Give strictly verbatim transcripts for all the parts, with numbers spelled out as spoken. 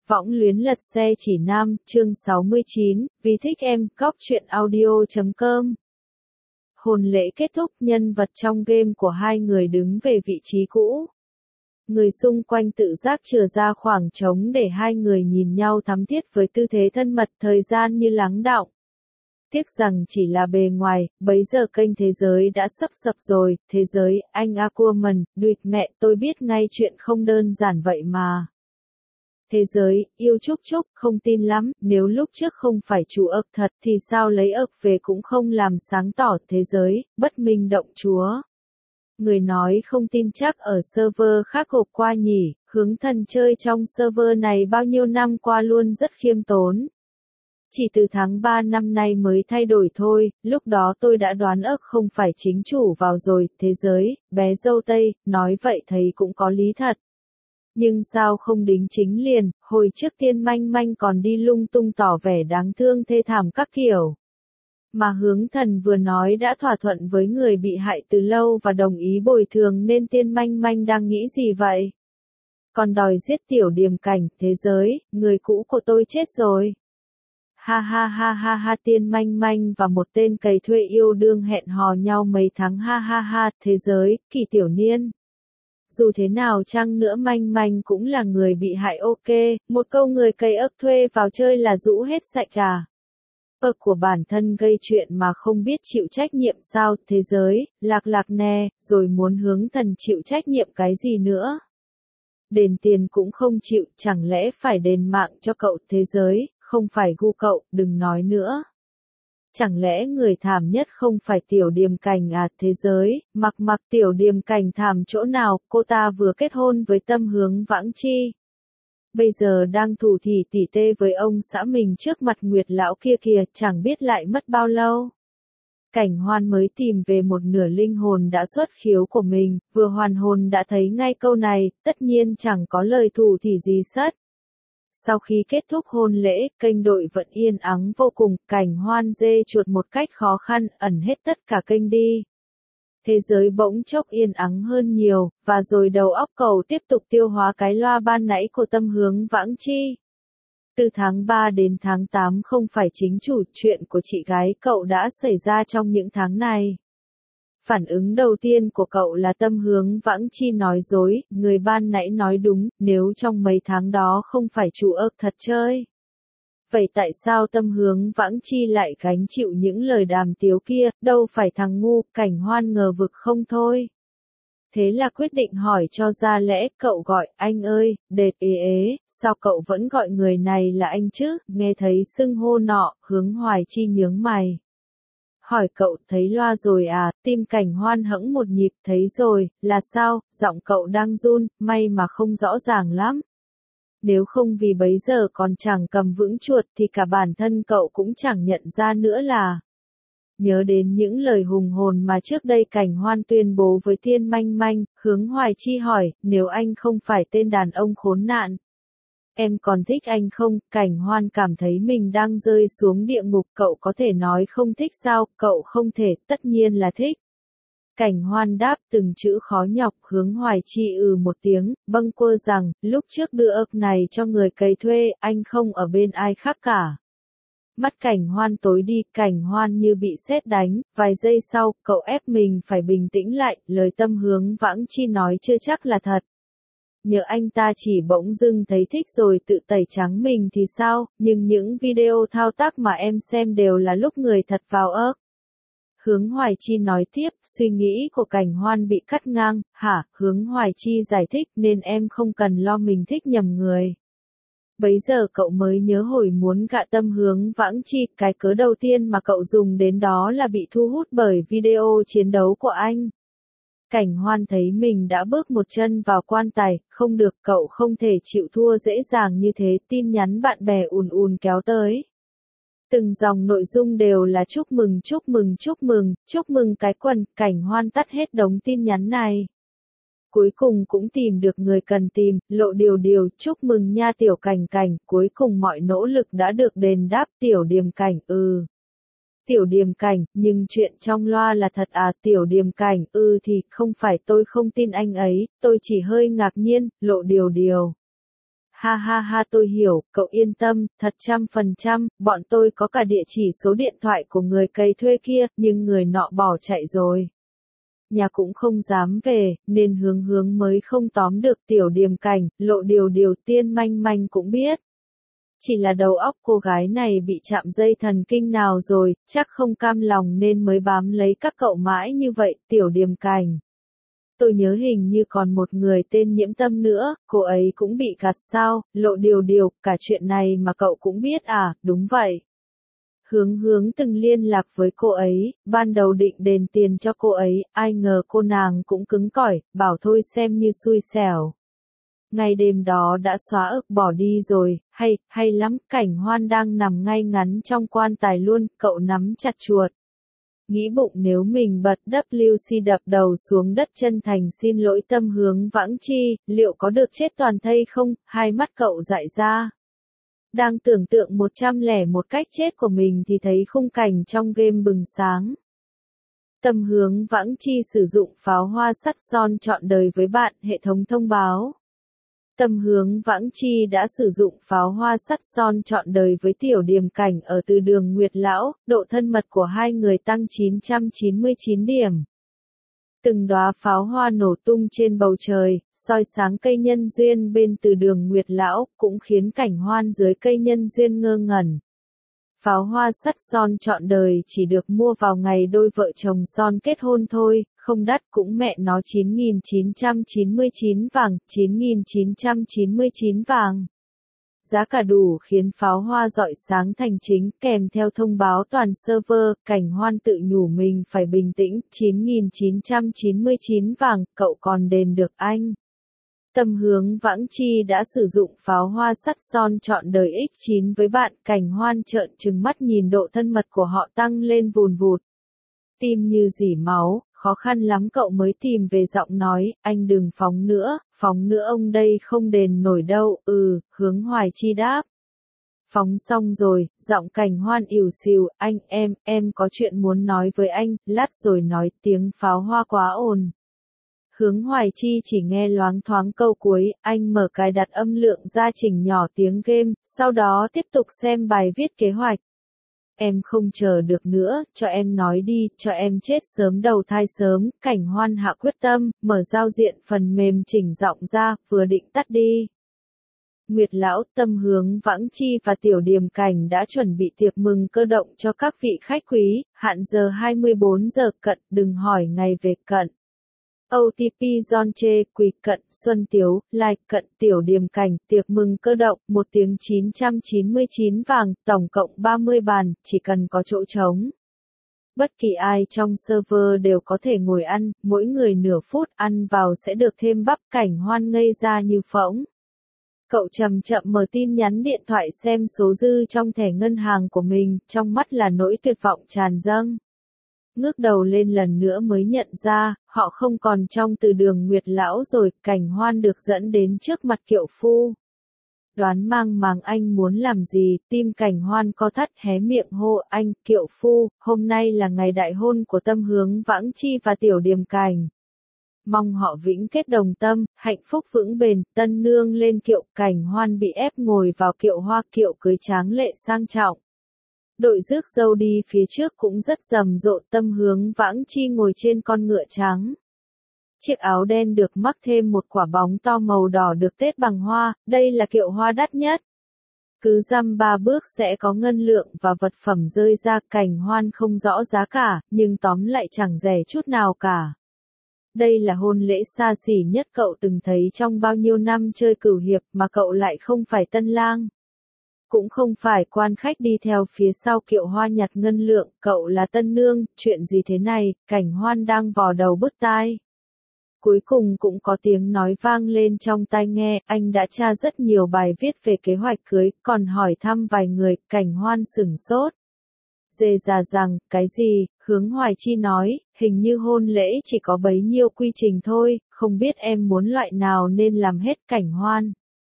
Võng luyến lật xe chỉ nam, chương sáu mươi chín, vì thích em, cóc truyện audio chấm com. Hôn lễ kết thúc, nhân vật trong game của hai người đứng về vị trí cũ. Người xung quanh tự giác chừa ra khoảng trống để hai người nhìn nhau thắm thiết với tư thế thân mật, thời gian như lắng đọng. Tiếc rằng chỉ là bề ngoài, bấy giờ kênh thế giới đã sắp sập rồi, thế giới, anh Aquaman, đuyệt mẹ, tôi biết ngay chuyện không đơn giản vậy mà. Thế giới, yêu Trúc Trúc, không tin lắm, nếu lúc trước không phải chủ ức thật thì sao lấy ức về cũng không làm sáng tỏ thế giới, bất minh động chúa. Người nói không tin chắc ở server khác gộp qua nhỉ, hướng thần chơi trong server này bao nhiêu năm qua luôn rất khiêm tốn. Chỉ từ tháng ba năm nay mới thay đổi thôi, lúc đó tôi đã đoán ức không phải chính chủ vào rồi, thế giới, bé dâu Tây, nói vậy thấy cũng có lý thật. Nhưng sao không đính chính liền, hồi trước Tiên Manh Manh còn đi lung tung tỏ vẻ đáng thương thê thảm các kiểu. Mà hướng thần vừa nói đã thỏa thuận với người bị hại từ lâu và đồng ý bồi thường nên Tiên Manh Manh đang nghĩ gì vậy? Còn đòi giết tiểu điềm cảnh, thế giới, người cũ của tôi chết rồi. Ha ha ha ha ha Tiên Manh Manh và một tên cày thuê yêu đương hẹn hò nhau mấy tháng ha ha ha, thế giới, Kỳ Tiểu Niên. Dù thế nào chăng nữa Manh Manh cũng là người bị hại ok, một câu người cày ức thuê vào chơi là rũ hết sạch trà. Ức của bản thân gây chuyện mà không biết chịu trách nhiệm sao, thế giới, lạc lạc nè, rồi muốn hướng thần chịu trách nhiệm cái gì nữa. Đền tiền cũng không chịu, chẳng lẽ phải đền mạng cho cậu thế giới, không phải gu cậu, đừng nói nữa. Chẳng lẽ người thảm nhất không phải tiểu điềm cảnh à thế giới, mặc mặc tiểu điềm cảnh thảm chỗ nào, cô ta vừa kết hôn với Tâm Hướng Vãng Chi. Bây giờ đang thủ thỉ tỉ tê với ông xã mình trước mặt Nguyệt lão kia kìa, chẳng biết lại mất bao lâu. Cảnh Hoan mới tìm về một nửa linh hồn đã xuất khiếu của mình, vừa hoàn hồn đã thấy ngay câu này, tất nhiên chẳng có lời thủ thỉ gì sất. Sau khi kết thúc hôn lễ, kênh đội vẫn yên ắng vô cùng, Cảnh Hoan dê chuột một cách khó khăn, ẩn hết tất cả kênh đi. Thế giới bỗng chốc yên ắng hơn nhiều, và rồi đầu óc cậu tiếp tục tiêu hóa cái loa ban nãy của Tâm Hướng Vãng Chi. Từ tháng ba đến tháng tám không phải chính chủ, chuyện của chị gái cậu đã xảy ra trong những tháng này. Phản ứng đầu tiên của cậu là Tâm Hướng Vãng Chi nói dối, người ban nãy nói đúng, nếu trong mấy tháng đó không phải chủ ức thật chơi. Vậy tại sao Tâm Hướng Vãng Chi lại gánh chịu những lời đàm tiếu kia, đâu phải thằng ngu, Cảnh Hoan ngờ vực không thôi. Thế là quyết định hỏi cho ra lẽ, cậu gọi, anh ơi, đệt ế ế, sao cậu vẫn gọi người này là anh chứ, nghe thấy xưng hô nọ, Hướng Hoài Chi nhướng mày. Hỏi cậu, thấy loa rồi à, tim Cảnh Hoan hẫng một nhịp, thấy rồi, là sao, giọng cậu đang run, may mà không rõ ràng lắm. Nếu không vì bấy giờ còn chẳng cầm vững chuột thì cả bản thân cậu cũng chẳng nhận ra nữa là. Nhớ đến những lời hùng hồn mà trước đây Cảnh Hoan tuyên bố với Tiên Manh Manh, Hướng Hoài Chi hỏi, nếu anh không phải tên đàn ông khốn nạn. Em còn thích anh không? Cảnh Hoan cảm thấy mình đang rơi xuống địa ngục, cậu có thể nói không thích sao, cậu không thể, tất nhiên là thích. Cảnh Hoan đáp từng chữ khó nhọc, Hướng Hoài Chi ừ một tiếng, bâng quơ rằng, lúc trước đưa ức này cho người cày thuê, anh không ở bên ai khác cả. Mắt Cảnh Hoan tối đi, Cảnh Hoan như bị sét đánh, vài giây sau, cậu ép mình phải bình tĩnh lại, lời Tâm Hướng Vãng Chi nói chưa chắc là thật. Nhớ anh ta chỉ bỗng dưng thấy thích rồi tự tẩy trắng mình thì sao, nhưng những video thao tác mà em xem đều là lúc người thật vào ức. Hướng Hoài Chi nói tiếp, suy nghĩ của Cảnh Hoan bị cắt ngang, hả, Hướng Hoài Chi giải thích nên em không cần lo mình thích nhầm người. Bấy giờ cậu mới nhớ hồi muốn gạ Tâm Hướng Vãng Chi, cái cớ đầu tiên mà cậu dùng đến đó là bị thu hút bởi video chiến đấu của anh. Cảnh Hoan thấy mình đã bước một chân vào quan tài, không được, cậu không thể chịu thua dễ dàng như thế, tin nhắn bạn bè ùn ùn kéo tới. Từng dòng nội dung đều là chúc mừng chúc mừng chúc mừng, chúc mừng cái quần, Cảnh Hoan tắt hết đống tin nhắn này. Cuối cùng cũng tìm được người cần tìm, Lộ Điều Điều, chúc mừng nha tiểu Cảnh Cảnh, cuối cùng mọi nỗ lực đã được đền đáp, tiểu Điềm Cảnh, ừ. Tiểu Điềm Cảnh, nhưng chuyện trong loa là thật à, tiểu Điềm Cảnh, ừ thì, không phải tôi không tin anh ấy, tôi chỉ hơi ngạc nhiên, Lộ Điều Điều. Ha ha ha tôi hiểu, cậu yên tâm, thật trăm phần trăm, bọn tôi có cả địa chỉ số điện thoại của người cày thuê kia, nhưng người nọ bỏ chạy rồi. Nhà cũng không dám về, nên hướng hướng mới không tóm được Tiểu Điềm Cảnh, Lộ Điều Điều Tiên Manh Manh cũng biết. Chỉ là đầu óc cô gái này bị chạm dây thần kinh nào rồi, chắc không cam lòng nên mới bám lấy các cậu mãi như vậy, Tiểu Điềm Cảnh. Tôi nhớ hình như còn một người tên Nhiễm Tâm nữa, cô ấy cũng bị gạt sao, Lộ Điều Điều, cả chuyện này mà cậu cũng biết à, đúng vậy. Hướng hướng từng liên lạc với cô ấy, ban đầu định đền tiền cho cô ấy, ai ngờ cô nàng cũng cứng cỏi, bảo thôi xem như xui xẻo. Ngày đêm đó đã xóa ức bỏ đi rồi, hay, hay lắm, Cảnh Hoan đang nằm ngay ngắn trong quan tài luôn, cậu nắm chặt chuột. Nghĩ bụng nếu mình bật W C đập đầu xuống đất chân thành xin lỗi Tâm Hướng Vãng Chi, liệu có được chết toàn thây không, hai mắt cậu dại ra. Đang tưởng tượng một trăm lẻ một cách chết của mình thì thấy khung cảnh trong game bừng sáng. Tâm Hướng Vãng Chi sử dụng pháo hoa sắt son trọn đời với bạn, hệ thống thông báo. Tâm Hướng Vãng Chi đã sử dụng pháo hoa sắt son trọn đời với Tiểu Điềm Cảnh ở từ đường Nguyệt Lão, độ thân mật của hai người tăng chín trăm chín mươi chín điểm. Từng đóa pháo hoa nổ tung trên bầu trời, soi sáng cây nhân duyên bên từ đường Nguyệt Lão, cũng khiến Cảnh Hoan dưới cây nhân duyên ngơ ngẩn. Pháo hoa sắt son trọn đời chỉ được mua vào ngày đôi vợ chồng son kết hôn thôi, không đắt cũng mẹ nó chín nghìn chín trăm chín mươi chín vàng, chín nghìn chín trăm chín mươi chín vàng. Giá cả đủ khiến pháo hoa rọi sáng thành chính, kèm theo thông báo toàn server, Cảnh Hoan tự nhủ mình phải bình tĩnh, chín nghìn chín trăm chín mươi chín vàng, cậu còn đền được anh. Tâm Hướng Vãng Chi đã sử dụng pháo hoa sắt son trọn đời nhân chín với bạn, Cảnh Hoan trợn trừng mắt nhìn độ thân mật của họ tăng lên vùn vụt. Tim như rỉ máu, khó khăn lắm cậu mới tìm về giọng nói, anh đừng phóng nữa, phóng nữa ông đây không đền nổi đâu, ừ, Hướng Hoài Chi đáp. Phóng xong rồi, giọng Cảnh Hoan ỉu xìu, anh em, em có chuyện muốn nói với anh, lát rồi nói, tiếng pháo hoa quá ồn. Hướng Hoài Chi chỉ nghe loáng thoáng câu cuối, anh mở cài đặt âm lượng ra chỉnh nhỏ tiếng game, sau đó tiếp tục xem bài viết kế hoạch. Em không chờ được nữa, cho em nói đi, cho em chết sớm đầu thai sớm, Cảnh Hoan hạ quyết tâm, mở giao diện phần mềm chỉnh giọng ra, vừa định tắt đi. Nguyệt Lão, Tâm Hướng Vãng Chi và Tiểu Điềm Cảnh đã chuẩn bị tiệc mừng cơ động cho các vị khách quý, hạn giờ hai mươi bốn giờ cận, đừng hỏi ngày về cận. ô tê pê John Chê, Quỳ Cận, Xuân Tiếu, Lai Cận, Tiểu Điềm Cảnh, tiệc mừng cơ động, một tiếng chín trăm chín mươi chín vàng, tổng cộng ba mươi bàn, chỉ cần có chỗ trống. Bất kỳ ai trong server đều có thể ngồi ăn, mỗi người nửa phút ăn vào sẽ được thêm bắp. Cảnh Hoan ngây ra như phỗng. Cậu chậm chậm mở tin nhắn điện thoại xem số dư trong thẻ ngân hàng của mình, trong mắt là nỗi tuyệt vọng tràn dâng. Ngước đầu lên lần nữa mới nhận ra, họ không còn trong từ đường Nguyệt Lão rồi, Cảnh Hoan được dẫn đến trước mặt Kiệu Phu. Đoán mang máng anh muốn làm gì, tim Cảnh Hoan co thắt hé miệng hô, anh, Kiệu Phu, hôm nay là ngày đại hôn của Tâm Hướng Vãng Chi và Tiểu Điềm Cảnh. Mong họ vĩnh kết đồng tâm, hạnh phúc vững bền, tân nương lên kiệu. Cảnh Hoan bị ép ngồi vào kiệu hoa, kiệu cưới tráng lệ sang trọng. Đội rước dâu đi phía trước cũng rất rầm rộ, Tâm Hướng Vãng Chi ngồi trên con ngựa trắng. Chiếc áo đen được mắc thêm một quả bóng to màu đỏ được tết bằng hoa, đây là kiệu hoa đắt nhất. Cứ dăm ba bước sẽ có ngân lượng và vật phẩm rơi ra. Cảnh Hoan không rõ giá cả, nhưng tóm lại chẳng rẻ chút nào cả. Đây là hôn lễ xa xỉ nhất cậu từng thấy trong bao nhiêu năm chơi cửu hiệp, mà cậu lại không phải tân lang. Cũng không phải quan khách đi theo phía sau kiệu hoa nhặt ngân lượng, cậu là tân nương, chuyện gì thế này, Cảnh Hoan đang vò đầu bứt tai. Cuối cùng cũng có tiếng nói vang lên trong tai nghe, anh đã tra rất nhiều bài viết về kế hoạch cưới, còn hỏi thăm vài người. Cảnh Hoan sửng sốt. Dề già rằng, cái gì, Hướng Hoài Chi nói, hình như hôn lễ chỉ có bấy nhiêu quy trình thôi, không biết em muốn loại nào nên làm hết. Cảnh Hoan.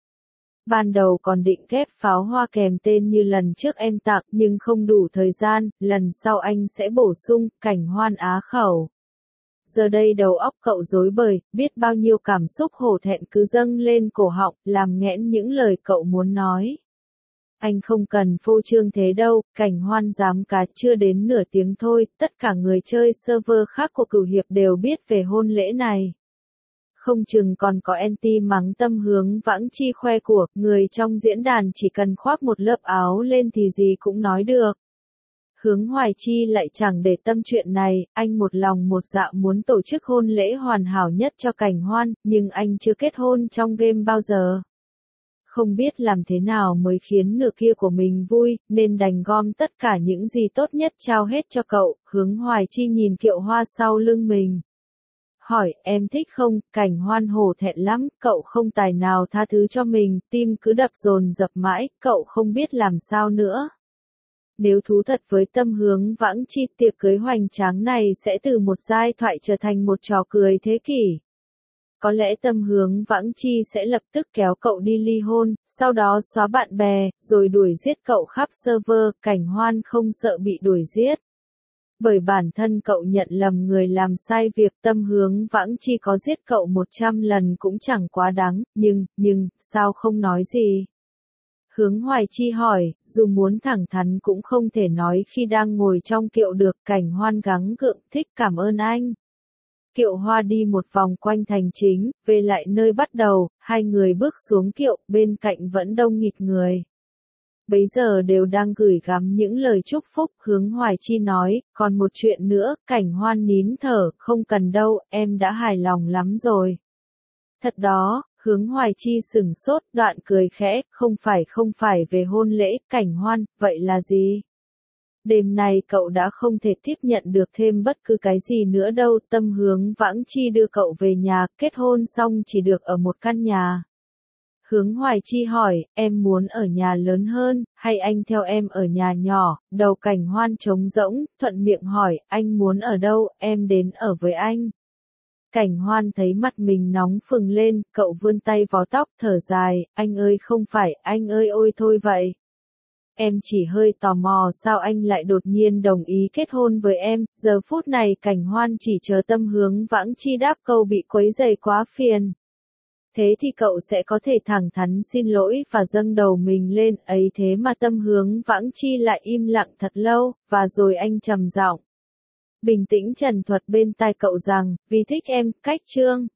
Ban đầu còn định ghép pháo hoa kèm tên như lần trước em tặng, nhưng không đủ thời gian, lần sau anh sẽ bổ sung. Cảnh Hoan á khẩu. giờ đây đầu óc cậu rối bời, biết bao nhiêu cảm xúc hổ thẹn cứ dâng lên cổ họng, làm nghẽn những lời cậu muốn nói. Anh không cần phô trương thế đâu, Cảnh Hoan giám cá chưa đến nửa tiếng thôi, tất cả người chơi server khác của Cửu Hiệp đều biết về hôn lễ này. Không chừng còn có anti mắng Tâm Hướng Vãng Chi khoe của, người trong diễn đàn chỉ cần khoác một lớp áo lên thì gì cũng nói được. Hướng Hoài Chi lại chẳng để tâm chuyện này, anh một lòng một dạ muốn tổ chức hôn lễ hoàn hảo nhất cho Cảnh Hoan, nhưng anh chưa kết hôn trong game bao giờ. Không biết làm thế nào mới khiến nửa kia của mình vui, nên đành gom tất cả những gì tốt nhất trao hết cho cậu. Hướng Hoài Chi nhìn Kiệu Hoa sau lưng mình. Hỏi, em thích không? Cảnh Hoan hổ thẹn lắm, cậu không tài nào tha thứ cho mình, tim cứ đập dồn dập mãi, cậu không biết làm sao nữa. Nếu thú thật với Tâm Hướng Vãng Chi, tiệc cưới hoành tráng này sẽ từ một giai thoại trở thành một trò cười thế kỷ. Có lẽ Tâm Hướng Vãng Chi sẽ lập tức kéo cậu đi ly hôn, sau đó xóa bạn bè, rồi đuổi giết cậu khắp server. Cảnh Hoan không sợ bị đuổi giết. Bởi bản thân cậu nhận lầm người làm sai việc. Tâm Hướng Vãng Chi có giết cậu một trăm lần cũng chẳng quá đáng, nhưng, nhưng, sao không nói gì? Hướng Hoài Chi hỏi, dù muốn thẳng thắn cũng không thể nói khi đang ngồi trong kiệu được. Cảnh Hoan gắng gượng, thích, cảm ơn anh. Kiệu Hoa đi một vòng quanh thành chính, về lại nơi bắt đầu, hai người bước xuống kiệu, bên cạnh vẫn đông nghịt người. Bấy giờ đều đang gửi gắm những lời chúc phúc. Hướng Hoài Chi nói, còn một chuyện nữa. Cảnh Hoan nín thở, không cần đâu, em đã hài lòng lắm rồi. Thật đó. Hướng Hoài Chi sừng sốt, đoạn cười khẽ, không phải không phải về hôn lễ. Cảnh Hoan, vậy là gì? Đêm nay cậu đã không thể tiếp nhận được thêm bất cứ cái gì nữa đâu. Tâm Hướng Vãng Chi đưa cậu về nhà, kết hôn xong chỉ được ở một căn nhà. Hướng Hoài Chi hỏi, em muốn ở nhà lớn hơn, hay anh theo em ở nhà nhỏ? Đầu Cảnh Hoan trống rỗng, thuận miệng hỏi, anh muốn ở đâu, em đến ở với anh. Cảnh Hoan thấy mặt mình nóng phừng lên, cậu vươn tay vò tóc thở dài, anh ơi không phải, anh ơi ôi thôi vậy. Em chỉ hơi tò mò sao anh lại đột nhiên đồng ý kết hôn với em. Giờ phút này Cảnh Hoan chỉ chờ Tâm Hướng Vãng Chi đáp câu bị quấy rầy quá phiền. Thế thì cậu sẽ có thể thẳng thắn xin lỗi và dâng đầu mình lên, ấy thế mà Tâm Hướng Vãng Chi lại im lặng thật lâu, và rồi anh trầm giọng. Bình tĩnh trần thuật bên tai cậu rằng, vì thích em, cách chương.